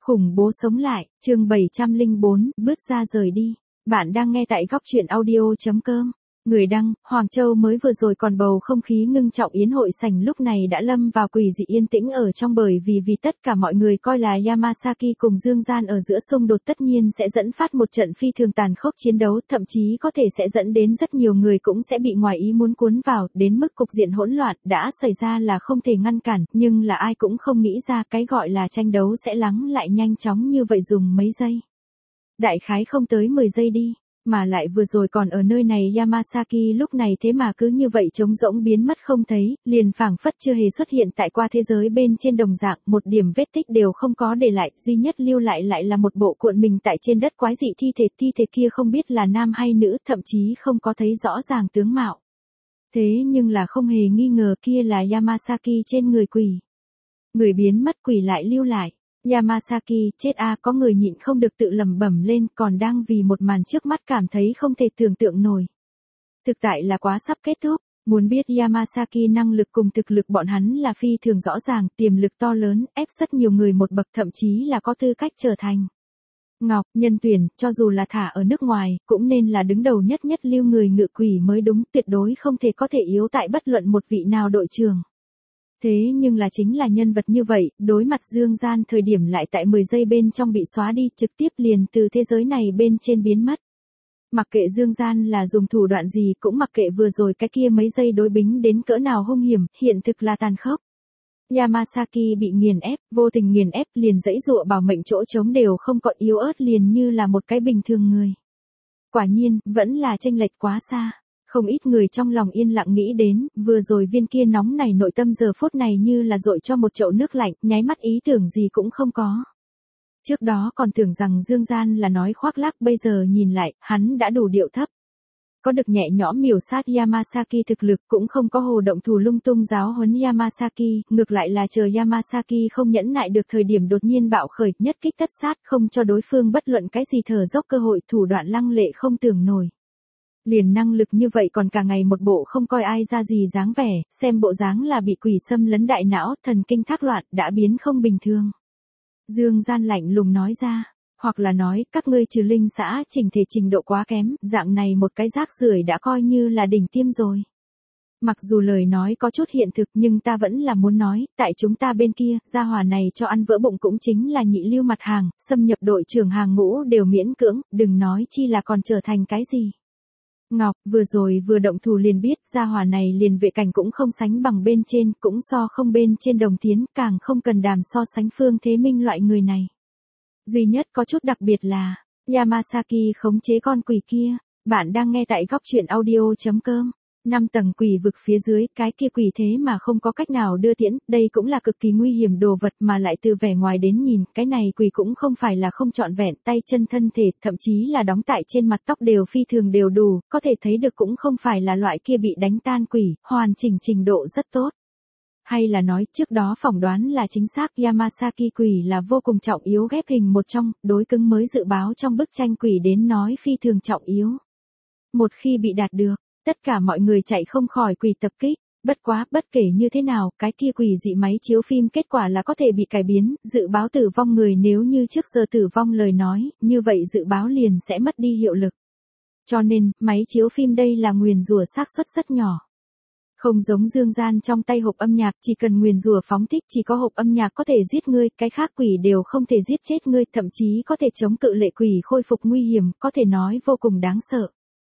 Khủng bố sống lại, chương 704, bước ra rời đi. Bạn đang nghe tại góc truyện audio.com. Người đăng, Hoàng Châu mới vừa rồi còn bầu không khí ngưng trọng yến hội sảnh lúc này đã lâm vào quỷ dị yên tĩnh ở trong bởi vì tất cả mọi người coi là Yamasaki cùng Dương Gian ở giữa xung đột tất nhiên sẽ dẫn phát một trận phi thường tàn khốc chiến đấu, thậm chí có thể sẽ dẫn đến rất nhiều người cũng sẽ bị ngoài ý muốn cuốn vào, đến mức cục diện hỗn loạn đã xảy ra là không thể ngăn cản, nhưng là ai cũng không nghĩ ra cái gọi là tranh đấu sẽ lắng lại nhanh chóng như vậy dùng mấy giây. Đại khái không tới 10 giây đi. Mà lại vừa rồi còn ở nơi này Yamasaki lúc này thế mà cứ như vậy trống rỗng biến mất không thấy, liền phảng phất chưa hề xuất hiện tại qua thế giới bên trên đồng dạng, một điểm vết tích đều không có để lại, duy nhất lưu lại là một bộ cuộn mình tại trên đất quái dị thi thể kia không biết là nam hay nữ, thậm chí không có thấy rõ ràng tướng mạo. Thế nhưng là không hề nghi ngờ kia là Yamasaki trên người quỷ. Người biến mất quỷ lại lưu lại. Yamasaki, chết a, có người nhịn không được tự lẩm bẩm lên, còn đang vì một màn trước mắt cảm thấy không thể tưởng tượng nổi. Thực tại là quá sắp kết thúc, muốn biết Yamasaki năng lực cùng thực lực bọn hắn là phi thường rõ ràng, tiềm lực to lớn, ép rất nhiều người một bậc thậm chí là có tư cách trở thành Ngọc, nhân tuyển, cho dù là thả ở nước ngoài, cũng nên là đứng đầu nhất lưu người ngự quỷ mới đúng, tuyệt đối không thể có thể yếu tại bất luận một vị nào đội trưởng. Thế nhưng là chính là nhân vật như vậy, đối mặt Dương Gian thời điểm lại tại 10 giây bên trong bị xóa đi, trực tiếp liền từ thế giới này bên trên biến mất. Mặc kệ Dương Gian là dùng thủ đoạn gì, cũng mặc kệ vừa rồi cái kia mấy giây đối bính đến cỡ nào hung hiểm, hiện thực là tàn khốc. Yamasaki bị nghiền ép, vô tình nghiền ép, liền giãy giụa bảo mệnh chỗ trống đều không có, yếu ớt liền như là một cái bình thường người. Quả nhiên, vẫn là chênh lệch quá xa. Không ít người trong lòng yên lặng nghĩ đến, vừa rồi viên kia nóng này nội tâm giờ phút này như là dội cho một chậu nước lạnh, nháy mắt ý tưởng gì cũng không có. Trước đó còn tưởng rằng Dương Gian là nói khoác lác, bây giờ nhìn lại, hắn đã đủ điệu thấp. Có được nhẹ nhõm miểu sát Yamasaki thực lực, cũng không có hồ động thủ lung tung giáo huấn Yamasaki, ngược lại là chờ Yamasaki không nhẫn nại được thời điểm đột nhiên bạo khởi, nhất kích tất sát, không cho đối phương bất luận cái gì thở dốc cơ hội, thủ đoạn lăng lệ không tưởng nổi. Liền năng lực như vậy còn cả ngày một bộ không coi ai ra gì dáng vẻ, xem bộ dáng là bị quỷ xâm lấn đại não, thần kinh thác loạn, đã biến không bình thường. Dương Gian lạnh lùng nói ra, hoặc là nói, các ngươi trừ linh xã chỉnh thể trình độ quá kém, dạng này một cái rác rưởi đã coi như là đỉnh tiêm rồi. Mặc dù lời nói có chút hiện thực nhưng ta vẫn là muốn nói, tại chúng ta bên kia, gia hỏa này cho ăn vỡ bụng cũng chính là nhị lưu mặt hàng, xâm nhập đội trưởng hàng ngũ đều miễn cưỡng, đừng nói chi là còn trở thành cái gì. Ngọc, vừa rồi vừa động thủ liền biết, gia hỏa này liền vệ cảnh cũng không sánh bằng bên trên, cũng so không bên trên đồng tiến, càng không cần đàm so sánh Phương Thế Minh loại người này. Duy nhất có chút đặc biệt là, Yamasaki khống chế con quỷ kia, bạn đang nghe tại góc truyện audio.com. 5 tầng quỷ vực phía dưới, cái kia quỷ thế mà không có cách nào đưa tiễn, đây cũng là cực kỳ nguy hiểm đồ vật mà lại từ vẻ ngoài đến nhìn, cái này quỷ cũng không phải là không trọn vẹn, tay chân thân thể, thậm chí là đóng tại trên mặt tóc đều phi thường đều đủ, có thể thấy được cũng không phải là loại kia bị đánh tan quỷ, hoàn chỉnh trình độ rất tốt. Hay là nói, trước đó phỏng đoán là chính xác, Yamasaki quỷ là vô cùng trọng yếu ghép hình một trong, đối cứng mới dự báo trong bức tranh quỷ đến nói phi thường trọng yếu. Một khi bị đạt được, tất cả mọi người chạy không khỏi quỷ tập kích, bất quá, bất kể như thế nào, cái kia quỷ dị máy chiếu phim kết quả là có thể bị cải biến, dự báo tử vong người nếu như trước giờ tử vong lời nói, như vậy dự báo liền sẽ mất đi hiệu lực. Cho nên, máy chiếu phim đây là nguyền rủa xác suất rất nhỏ. Không giống Dương Gian trong tay hộp âm nhạc, chỉ cần nguyền rủa phóng thích chỉ có hộp âm nhạc có thể giết ngươi, cái khác quỷ đều không thể giết chết ngươi, thậm chí có thể chống cự lệ quỷ khôi phục nguy hiểm, có thể nói vô cùng đáng sợ.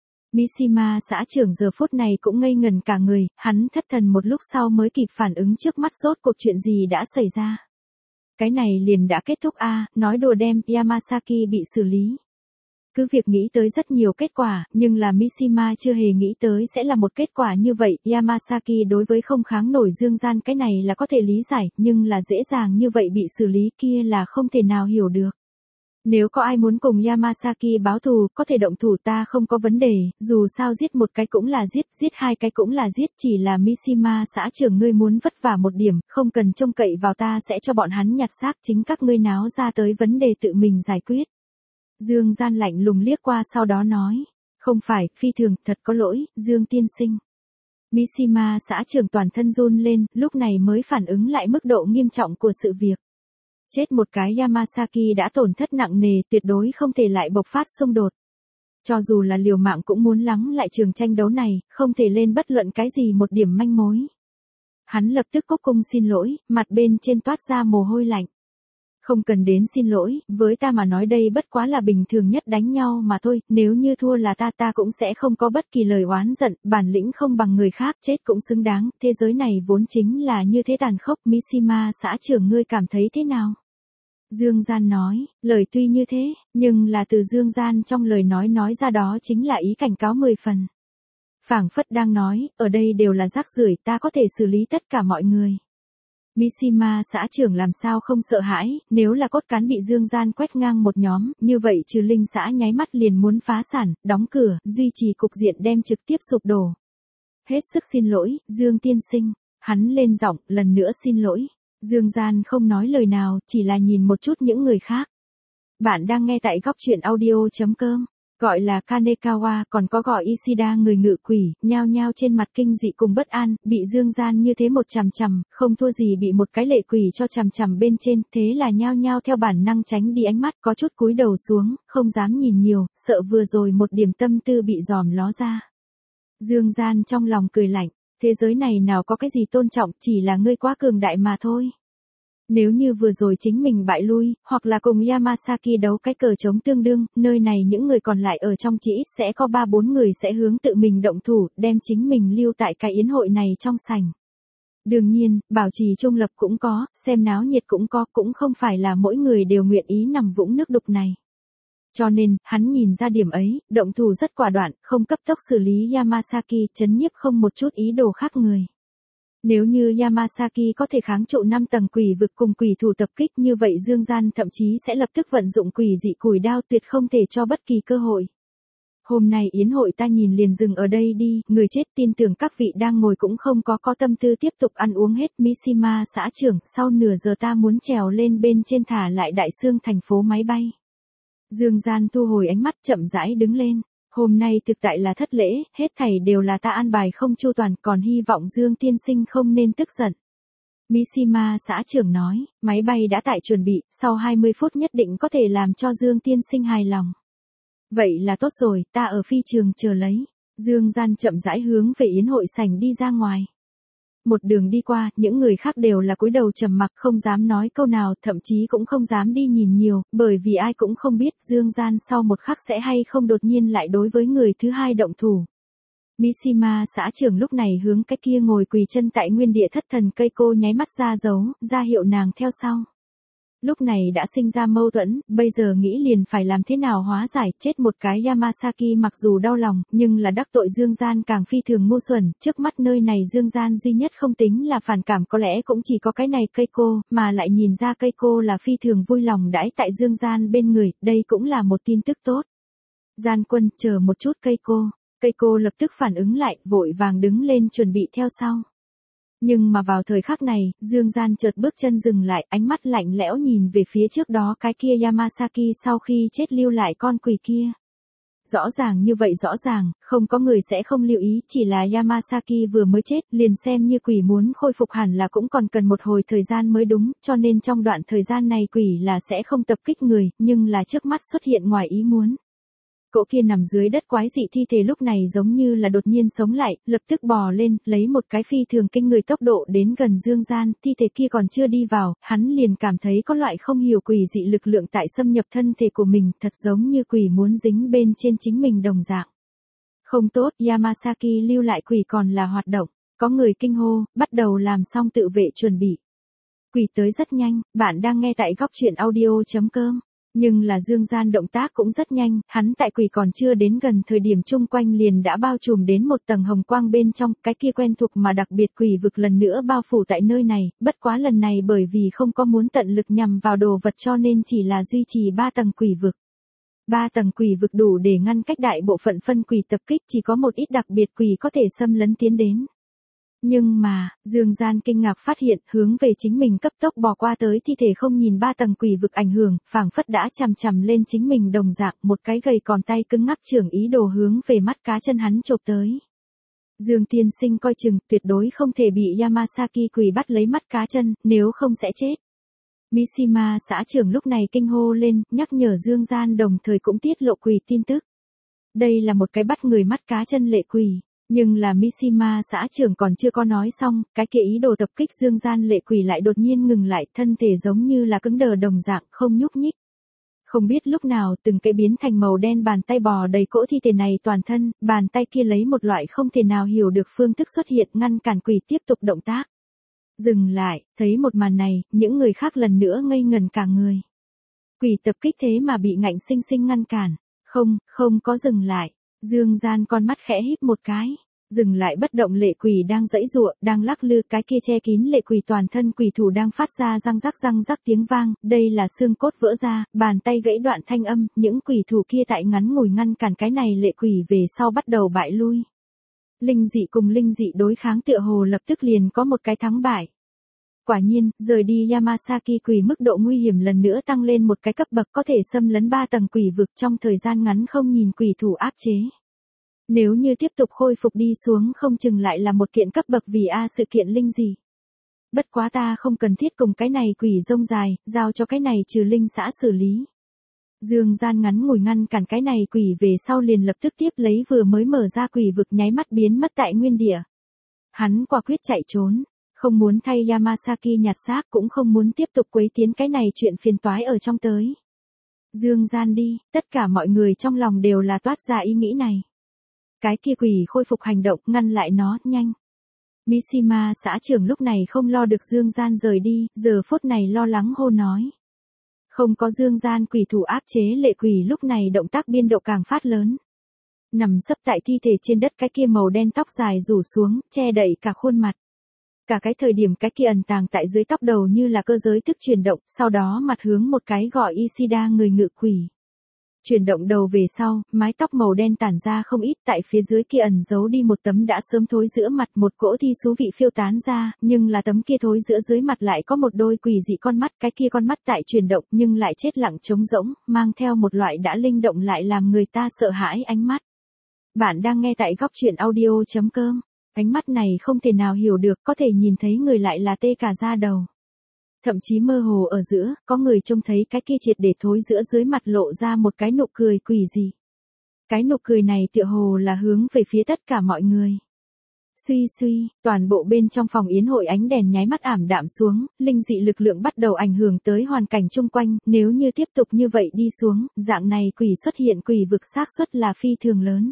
Mishima xã trưởng giờ phút này cũng ngây ngần cả người, hắn thất thần một lúc sau mới kịp phản ứng trước mắt rốt cuộc chuyện gì đã xảy ra. Cái này liền đã kết thúc a, nói đùa đem, Yamasaki bị xử lý. Cứ việc nghĩ tới rất nhiều kết quả, nhưng là Mishima chưa hề nghĩ tới sẽ là một kết quả như vậy, Yamasaki đối với không kháng nổi Dương Gian cái này là có thể lý giải, nhưng là dễ dàng như vậy bị xử lý kia là không thể nào hiểu được. Nếu có ai muốn cùng Yamasaki báo thù, có thể động thủ ta không có vấn đề, dù sao giết một cái cũng là giết, giết hai cái cũng là giết, chỉ là Mishima xã trưởng ngươi muốn vất vả một điểm, không cần trông cậy vào ta sẽ cho bọn hắn nhặt xác, chính các ngươi náo ra tới vấn đề tự mình giải quyết. Dương Gian lạnh lùng liếc qua sau đó nói, không phải, phi thường, thật có lỗi, Dương tiên sinh. Mishima xã trưởng toàn thân run lên, lúc này mới phản ứng lại mức độ nghiêm trọng của sự việc. Chết một cái Yamasaki đã tổn thất nặng nề, tuyệt đối không thể lại bộc phát xung đột. Cho dù là liều mạng cũng muốn lắng lại trường tranh đấu này, không thể lên bất luận cái gì một điểm manh mối. Hắn lập tức cúc cung xin lỗi, mặt bên trên toát ra mồ hôi lạnh. Không cần đến xin lỗi, với ta mà nói đây bất quá là bình thường nhất đánh nhau mà thôi, nếu như thua là ta cũng sẽ không có bất kỳ lời oán giận, bản lĩnh không bằng người khác, chết cũng xứng đáng, thế giới này vốn chính là như thế tàn khốc. Mishima xã trưởng ngươi cảm thấy thế nào? Dương Gian nói, lời tuy như thế, nhưng là từ Dương Gian trong lời nói ra đó chính là ý cảnh cáo 10 phần. Phảng phất đang nói, ở đây đều là rác rưởi, ta có thể xử lý tất cả mọi người. Mishima xã trưởng làm sao không sợ hãi, nếu là cốt cán bị Dương Gian quét ngang một nhóm, như vậy trừ linh xã nháy mắt liền muốn phá sản, đóng cửa, duy trì cục diện đem trực tiếp sụp đổ. Hết sức xin lỗi, Dương tiên sinh. Hắn lên giọng, lần nữa xin lỗi. Dương Gian không nói lời nào, chỉ là nhìn một chút những người khác. Bạn đang nghe tại góc truyện audio.com. Gọi là Kanekawa, còn có gọi Ishida người ngự quỷ, nhao nhao trên mặt kinh dị cùng bất an, bị Dương Gian như thế một chằm chằm, không thua gì bị một cái lệ quỷ cho chằm chằm bên trên, thế là nhao nhao theo bản năng tránh đi ánh mắt, có chút cúi đầu xuống, không dám nhìn nhiều, sợ vừa rồi một điểm tâm tư bị dòm ló ra. Dương Gian trong lòng cười lạnh, thế giới này nào có cái gì tôn trọng, chỉ là ngươi quá cường đại mà thôi. Nếu như vừa rồi chính mình bại lui, hoặc là cùng Yamasaki đấu cái cờ trống tương đương, nơi này những người còn lại ở trong chỉ ít sẽ có 3-4 người sẽ hướng tự mình động thủ, đem chính mình lưu tại cái yến hội này trong sảnh. Đương nhiên, bảo trì trung lập cũng có, xem náo nhiệt cũng có, cũng không phải là mỗi người đều nguyện ý nằm vũng nước đục này. Cho nên, hắn nhìn ra điểm ấy, động thủ rất quả đoạn, không cấp tốc xử lý Yamasaki, chấn nhiếp không một chút ý đồ khác người. Nếu như Yamasaki có thể kháng trụ 5 tầng quỷ vực cùng quỷ thủ tập kích như vậy Dương Gian thậm chí sẽ lập tức vận dụng quỷ dị củi đao tuyệt không thể cho bất kỳ cơ hội. Hôm nay yến hội ta nhìn liền dừng ở đây đi, người chết tin tưởng các vị đang ngồi cũng không có tâm tư tiếp tục ăn uống hết. Mishima xã trưởng, sau nửa giờ ta muốn trèo lên bên trên thả lại Đại Xương thành phố máy bay. Dương Gian thu hồi ánh mắt chậm rãi đứng lên. Hôm nay thực tại là thất lễ, hết thảy đều là ta an bài không chu toàn, còn hy vọng Dương tiên sinh không nên tức giận. Mishima xã trưởng nói, máy bay đã tại chuẩn bị, sau 20 phút nhất định có thể làm cho Dương tiên sinh hài lòng. Vậy là tốt rồi, ta ở phi trường chờ lấy. Dương Gian chậm rãi hướng về yến hội sảnh đi ra ngoài. Một đường đi qua, những người khác đều là cúi đầu trầm mặc không dám nói câu nào, thậm chí cũng không dám đi nhìn nhiều, bởi vì ai cũng không biết Dương Gian sau một khắc sẽ hay không đột nhiên lại đối với người thứ hai động thủ. Mishima xã trưởng lúc này hướng cái kia ngồi quỳ chân tại nguyên địa thất thần cây cô nháy mắt ra dấu, ra hiệu nàng theo sau. Lúc này đã sinh ra mâu thuẫn, bây giờ nghĩ liền phải làm thế nào hóa giải, chết một cái Yamasaki mặc dù đau lòng, nhưng là đắc tội Dương Gian càng phi thường ngu xuẩn, trước mắt nơi này Dương Gian duy nhất không tính là phản cảm có lẽ cũng chỉ có cái này cây cô, mà lại nhìn ra cây cô là phi thường vui lòng đãi tại Dương Gian bên người, đây cũng là một tin tức tốt. Gian quân, chờ một chút cây cô lập tức phản ứng lại, vội vàng đứng lên chuẩn bị theo sau. Nhưng mà vào thời khắc này, Dương Gian chợt bước chân dừng lại, ánh mắt lạnh lẽo nhìn về phía trước đó cái kia Yamasaki sau khi chết lưu lại con quỷ kia. Rõ ràng như vậy rõ ràng, không có người sẽ không lưu ý, chỉ là Yamasaki vừa mới chết, liền xem như quỷ muốn khôi phục hẳn là cũng còn cần một hồi thời gian mới đúng, cho nên trong đoạn thời gian này quỷ là sẽ không tập kích người, nhưng là trước mắt xuất hiện ngoài ý muốn. Cỗ kia nằm dưới đất quái dị thi thể lúc này giống như là đột nhiên sống lại, lập tức bò lên, lấy một cái phi thường kinh người tốc độ đến gần Dương Gian, thi thể kia còn chưa đi vào, hắn liền cảm thấy có loại không hiểu quỷ dị lực lượng tại xâm nhập thân thể của mình, thật giống như quỷ muốn dính bên trên chính mình đồng dạng. Không tốt, Yamasaki lưu lại quỷ còn là hoạt động, có người kinh hô, bắt đầu làm xong tự vệ chuẩn bị. Quỷ tới rất nhanh, bạn đang nghe tại góc truyện audio.com. Nhưng là Dương Gian động tác cũng rất nhanh, hắn tại quỷ còn chưa đến gần thời điểm chung quanh liền đã bao trùm đến một tầng hồng quang bên trong, cái kia quen thuộc mà đặc biệt quỷ vực lần nữa bao phủ tại nơi này, bất quá lần này bởi vì không có muốn tận lực nhằm vào đồ vật cho nên chỉ là duy trì 3 tầng quỷ vực. 3 tầng quỷ vực đủ để ngăn cách đại bộ phận phân quỷ tập kích, chỉ có một ít đặc biệt quỷ có thể xâm lấn tiến đến. Nhưng mà, Dương Gian kinh ngạc phát hiện, hướng về chính mình cấp tốc bò qua tới thi thể không nhìn 3 tầng quỷ vực ảnh hưởng, phảng phất đã chằm chằm lên chính mình đồng dạng, một cái gầy còn tay cứng ngắc trưởng ý đồ hướng về mắt cá chân hắn chộp tới. Dương tiên sinh coi chừng, tuyệt đối không thể bị Yamasaki quỷ bắt lấy mắt cá chân, nếu không sẽ chết. Mishima xã trưởng lúc này kinh hô lên, nhắc nhở Dương Gian đồng thời cũng tiết lộ quỷ tin tức. Đây là một cái bắt người mắt cá chân lệ quỷ. Nhưng là Mishima xã trưởng còn chưa có nói xong, cái kia ý đồ tập kích Dương Gian lệ quỷ lại đột nhiên ngừng lại, thân thể giống như là cứng đờ đồng dạng, không nhúc nhích. Không biết lúc nào từng cái biến thành màu đen bàn tay bò đầy cỗ thi thể này toàn thân, bàn tay kia lấy một loại không thể nào hiểu được phương thức xuất hiện ngăn cản quỷ tiếp tục động tác. Dừng lại, thấy một màn này, những người khác lần nữa ngây ngần cả người. Quỷ tập kích thế mà bị ngạnh sinh sinh ngăn cản. Không có dừng lại. Dương Gian con mắt khẽ híp một cái. Dừng lại bất động lệ quỷ đang giãy giụa, đang lắc lư, cái kia che kín lệ quỷ toàn thân quỷ thủ đang phát ra răng rắc tiếng vang, đây là xương cốt vỡ ra, bàn tay gãy đoạn thanh âm, những quỷ thủ kia tại ngắn ngủi ngăn cản cái này lệ quỷ về sau bắt đầu bại lui. Linh dị cùng linh dị đối kháng tựa hồ lập tức liền có một cái thắng bại. Quả nhiên, rời đi Yamasaki quỷ mức độ nguy hiểm lần nữa tăng lên một cái cấp bậc, có thể xâm lấn 3 tầng quỷ vực trong thời gian ngắn không nhìn quỷ thủ áp chế. Nếu như tiếp tục khôi phục đi xuống không chừng lại là một kiện cấp bậc vì sự kiện linh dị. Bất quá ta không cần thiết cùng cái này quỷ rông dài, giao cho cái này trừ linh xã xử lý. Dương Gian ngắn ngủi ngăn cản cái này quỷ về sau liền lập tức tiếp lấy vừa mới mở ra quỷ vực nháy mắt biến mất tại nguyên địa. Hắn quả quyết chạy trốn. Không muốn thay Yamasaki nhặt xác, cũng không muốn tiếp tục quấy tiến cái này chuyện phiền toái ở trong tới. Dương Gian đi, tất cả mọi người trong lòng đều là toát ra ý nghĩ này. Cái kia quỷ khôi phục hành động, ngăn lại nó, nhanh. Mishima xã trưởng lúc này không lo được Dương Gian rời đi, giờ phút này lo lắng hô nói. Không có Dương Gian quỷ thủ áp chế lệ quỷ lúc này động tác biên độ càng phát lớn. Nằm sấp tại thi thể trên đất, cái kia màu đen tóc dài rủ xuống, che đậy cả khuôn mặt. Cả cái thời điểm cái kia ẩn tàng tại dưới tóc đầu như là cơ giới thức chuyển động, sau đó mặt hướng một cái gọi Ishida người ngự quỷ. Chuyển động đầu về sau, mái tóc màu đen tản ra không ít, tại phía dưới kia ẩn giấu đi một tấm đã sớm thối giữa mặt, một cỗ thi xú vị phiêu tán ra, nhưng là tấm kia thối giữa dưới mặt lại có một đôi quỷ dị con mắt, cái kia con mắt tại chuyển động nhưng lại chết lặng trống rỗng, mang theo một loại đã linh động lại làm người ta sợ hãi ánh mắt. Bạn đang nghe tại góc truyện audio.com. Ánh mắt này không thể nào hiểu được, có thể nhìn thấy người lại là tê cả da đầu. Thậm chí mơ hồ ở giữa, có người trông thấy cái kia triệt để thối giữa dưới mặt lộ ra một cái nụ cười quỷ dị. Cái nụ cười này tựa hồ là hướng về phía tất cả mọi người. Suy, toàn bộ bên trong phòng yến hội ánh đèn nháy mắt ảm đạm xuống, linh dị lực lượng bắt đầu ảnh hưởng tới hoàn cảnh chung quanh, nếu như tiếp tục như vậy đi xuống, dạng này quỷ xuất hiện quỷ vực xác suất là phi thường lớn.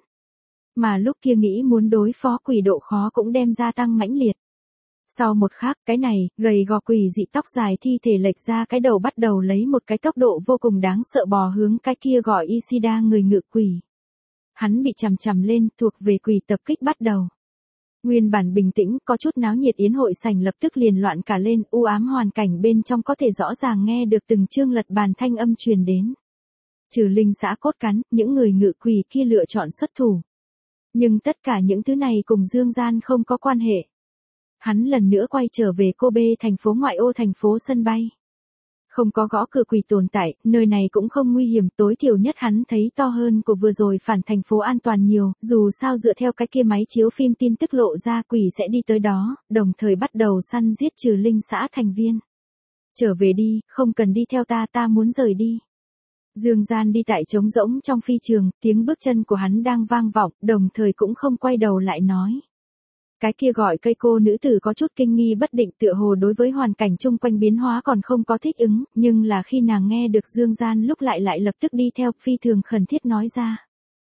Mà lúc kia nghĩ muốn đối phó quỷ độ khó cũng đem gia tăng mãnh liệt. Sau một khắc, cái này, gầy gò quỷ dị tóc dài thi thể lệch ra cái đầu bắt đầu lấy một cái tốc độ vô cùng đáng sợ bò hướng cái kia gọi Ishida người ngự quỷ. Hắn bị chằm lên, thuộc về quỷ tập kích bắt đầu. Nguyên bản bình tĩnh, có chút náo nhiệt yến hội sảnh lập tức liền loạn cả lên, u ám hoàn cảnh bên trong có thể rõ ràng nghe được từng chương lật bàn thanh âm truyền đến. Trừ linh xã cốt cắn, những người ngự quỷ kia lựa chọn xuất thủ. Nhưng tất cả những thứ này cùng Dương Gian không có quan hệ. Hắn lần nữa quay trở về Kobe, thành phố ngoại ô, thành phố sân bay. Không có gõ cửa quỷ tồn tại, nơi này cũng không nguy hiểm, tối thiểu nhất hắn thấy to hơn của vừa rồi phản thành phố an toàn nhiều, dù sao dựa theo cái kia máy chiếu phim tin tức lộ ra quỷ sẽ đi tới đó, đồng thời bắt đầu săn giết trừ linh xã thành viên. Trở về đi, không cần đi theo ta muốn rời đi. Dương Gian đi tại trống rỗng trong phi trường, tiếng bước chân của hắn đang vang vọng, đồng thời cũng không quay đầu lại nói. Cái kia gọi cây cô nữ tử có chút kinh nghi bất định, tựa hồ đối với hoàn cảnh chung quanh biến hóa còn không có thích ứng, nhưng là khi nàng nghe được Dương Gian lúc lại lập tức đi theo, phi thường khẩn thiết nói ra.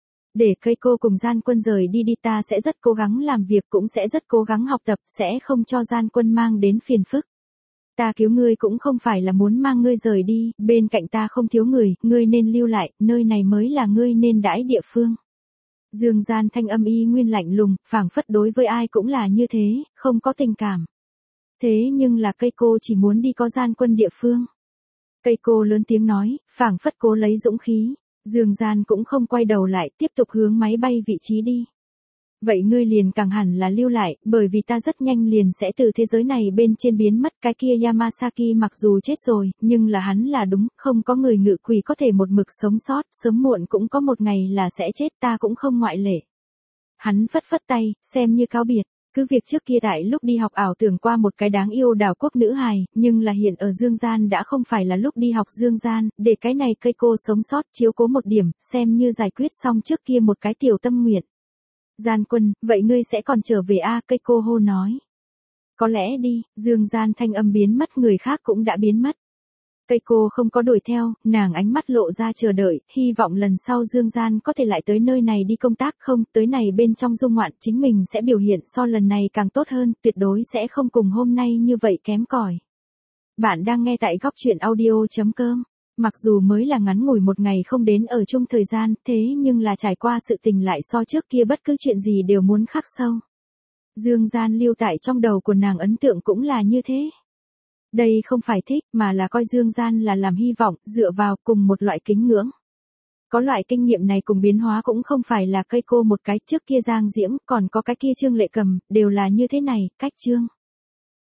Để cây cô cùng Gian Quân rời đi ta sẽ rất cố gắng làm việc, cũng sẽ rất cố gắng học tập, sẽ không cho Gian Quân mang đến phiền phức. Ta cứu ngươi cũng không phải là muốn mang ngươi rời đi, bên cạnh ta không thiếu người, ngươi nên lưu lại, nơi này mới là ngươi nên đãi địa phương. Dương Gian thanh âm y nguyên lạnh lùng, phảng phất đối với ai cũng là như thế, không có tình cảm. Thế nhưng là cây cô chỉ muốn đi có Gian Quân địa phương. Cây cô lớn tiếng nói, phảng phất cố lấy dũng khí. Dương Gian cũng không quay đầu lại, tiếp tục hướng máy bay vị trí đi. Vậy ngươi liền càng hẳn là lưu lại, bởi vì ta rất nhanh liền sẽ từ thế giới này bên trên biến mất. Cái kia Yamasaki mặc dù chết rồi, nhưng là hắn là đúng, không có người ngự quỷ có thể một mực sống sót, sớm muộn cũng có một ngày là sẽ chết, ta cũng không ngoại lệ. Hắn phất phất tay, xem như cáo biệt, Cứ việc trước kia tại lúc đi học ảo tưởng qua một cái đáng yêu đảo quốc nữ hài, nhưng là hiện ở dương gian đã không phải là lúc đi học dương gian, để cái này cây cô sống sót chiếu cố một điểm, xem như giải quyết xong trước kia một cái tiểu tâm nguyện. Gian Quân, vậy ngươi sẽ còn trở về a? Cây cô hô nói. Có lẽ đi, dương gian thanh âm biến mất, người khác cũng đã biến mất. Cây cô không có đuổi theo, nàng ánh mắt lộ ra chờ đợi, hy vọng lần sau dương gian có thể lại tới nơi này đi công tác, không, tới này bên trong dung ngoạn chính mình sẽ biểu hiện so lần này càng tốt hơn, tuyệt đối sẽ không cùng hôm nay như vậy kém cỏi. Bạn đang nghe tại góc truyện audio.com. Mặc dù mới là ngắn ngủi một ngày không đến ở chung thời gian, thế nhưng là trải qua sự tình lại so trước kia bất cứ chuyện gì đều muốn khắc sâu. Dương gian lưu tại trong đầu của nàng ấn tượng cũng là như thế. Đây không phải thích mà là coi dương gian là làm hy vọng, dựa vào cùng một loại kính ngưỡng. Có loại kinh nghiệm này cùng biến hóa cũng không phải là cây cô một cái, trước kia Giang Diễm, còn có cái kia Trương Lệ Cầm, đều là như thế này, cách Trương.